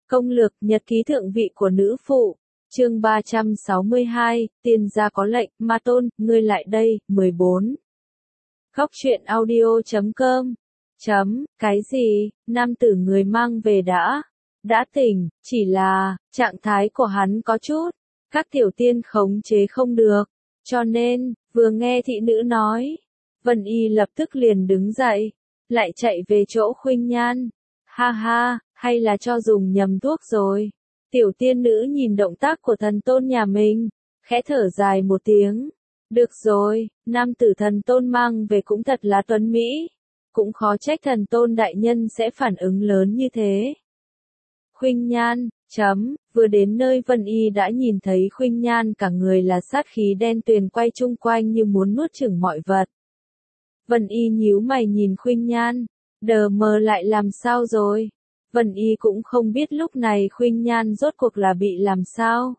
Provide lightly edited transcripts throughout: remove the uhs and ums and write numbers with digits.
Công lược nhật ký thượng vị của nữ phụ. Chương 362, tiên gia có lệnh, Ma Tôn, ngươi lại đây, 14. Khóc chuyện audio.com. Cái gì, nam tử người mang về đã tỉnh, chỉ là, trạng thái của hắn có chút, các tiểu tiên khống chế không được, cho nên, vừa nghe thị nữ nói, Vân Y lập tức liền đứng dậy, lại chạy về chỗ Khuynh Nhan. Ha ha, hay là cho dùng nhầm thuốc rồi. Tiểu tiên nữ nhìn động tác của thần tôn nhà mình, khẽ thở dài một tiếng. Được rồi, nam tử thần tôn mang về cũng thật là tuấn mỹ. Cũng khó trách thần tôn đại nhân sẽ phản ứng lớn như thế. Khuynh Nhan, vừa đến nơi Vân Y đã nhìn thấy Khuynh Nhan cả người là sát khí đen tuyền quay chung quanh như muốn nuốt chửng mọi vật. Vân Y nhíu mày nhìn Khuynh Nhan, đờ mờ lại làm sao rồi? Vân Y cũng không biết lúc này Khuynh Nhan rốt cuộc là bị làm sao.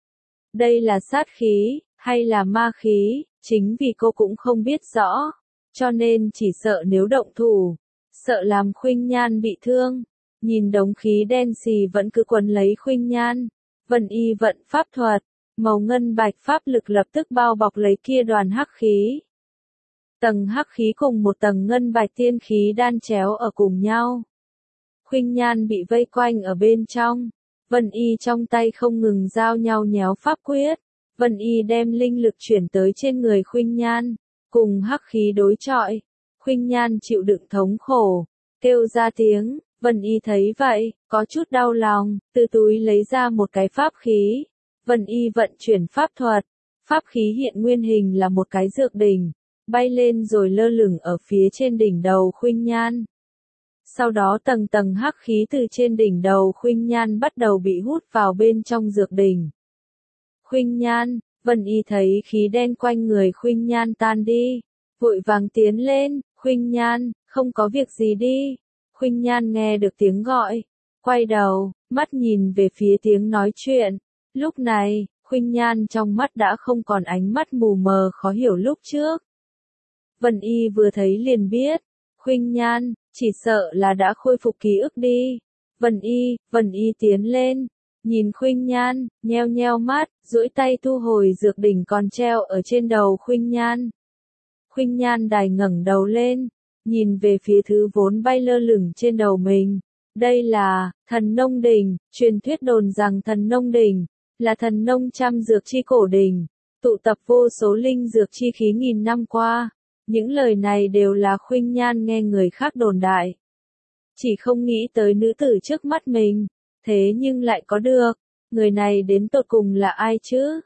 Đây là sát khí, hay là ma khí, chính vì cô cũng không biết rõ, cho nên chỉ sợ nếu động thủ, sợ làm Khuynh Nhan bị thương. Nhìn đống khí đen xì vẫn cứ quấn lấy Khuynh Nhan, Vân Y vận pháp thuật, màu ngân bạch pháp lực lập tức bao bọc lấy kia đoàn hắc khí. Tầng hắc khí cùng một tầng ngân bạch tiên khí đan chéo ở cùng nhau. Khuynh Nhan bị vây quanh ở bên trong, Vân Y trong tay không ngừng giao nhau nhéo pháp quyết. Vân Y đem linh lực chuyển tới trên người Khuynh Nhan, cùng hắc khí đối chọi. Khuynh Nhan chịu đựng thống khổ, kêu ra tiếng. Vân Y thấy vậy, có chút đau lòng, từ túi lấy ra một cái pháp khí. Vân Y vận chuyển pháp thuật, pháp khí hiện nguyên hình là một cái dược đỉnh, bay lên rồi lơ lửng ở phía trên đỉnh đầu Khuynh Nhan. Sau đó tầng tầng hắc khí từ trên đỉnh đầu Khuynh Nhan bắt đầu bị hút vào bên trong dược đỉnh. Khuynh Nhan, Vân Y thấy khí đen quanh người Khuynh Nhan tan đi, vội vàng tiến lên, Khuynh Nhan, không có việc gì đi. Khuynh Nhan nghe được tiếng gọi, quay đầu, mắt nhìn về phía tiếng nói chuyện. Lúc này, Khuynh Nhan trong mắt đã không còn ánh mắt mù mờ khó hiểu lúc trước. Vân Y vừa thấy liền biết, Khuynh Nhan, chỉ sợ là đã khôi phục ký ức đi. Vân Y tiến lên, nhìn Khuynh Nhan, nheo nheo mắt, duỗi tay thu hồi dược đỉnh còn treo ở trên đầu Khuynh Nhan. Khuynh Nhan đài ngẩng đầu lên, nhìn về phía thứ vốn bay lơ lửng trên đầu mình. Đây là Thần Nông Đỉnh, truyền thuyết đồn rằng Thần Nông Đỉnh là thần nông trăm dược chi cổ đỉnh, tụ tập vô số linh dược chi khí nghìn năm qua. Những lời này đều là Khuynh Nhan nghe người khác đồn đại. Chỉ không nghĩ tới nữ tử trước mắt mình, thế nhưng lại có được. Người này đến tột cùng là ai chứ?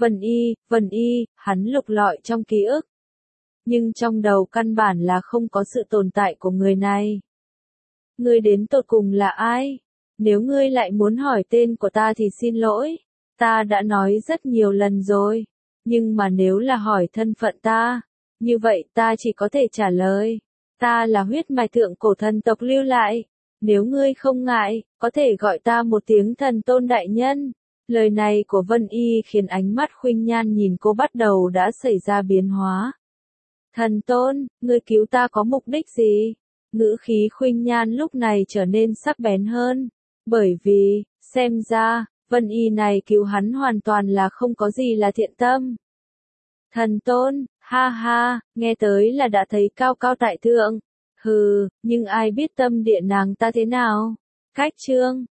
Vân Y, hắn lục lọi trong ký ức. Nhưng trong đầu căn bản là không có sự tồn tại của người này. Ngươi đến tột cùng là ai? Nếu ngươi lại muốn hỏi tên của ta thì xin lỗi. Ta đã nói rất nhiều lần rồi. Nhưng mà nếu là hỏi thân phận ta, như vậy ta chỉ có thể trả lời. Ta là huyết mạch thượng cổ thần tộc lưu lại. Nếu ngươi không ngại, có thể gọi ta một tiếng thần tôn đại nhân. Lời này của Vân Y khiến ánh mắt Khuynh Nhan nhìn cô bắt đầu đã xảy ra biến hóa. Thần tôn, ngươi cứu ta có mục đích gì? Ngữ khí Khuynh Nhan lúc này trở nên sắc bén hơn. Bởi vì, xem ra, Vân Y này cứu hắn hoàn toàn là không có gì là thiện tâm. Thần tôn, ha ha, nghe tới là đã thấy cao cao tại thượng. Hừ, nhưng ai biết tâm địa nàng ta thế nào? Cách chương,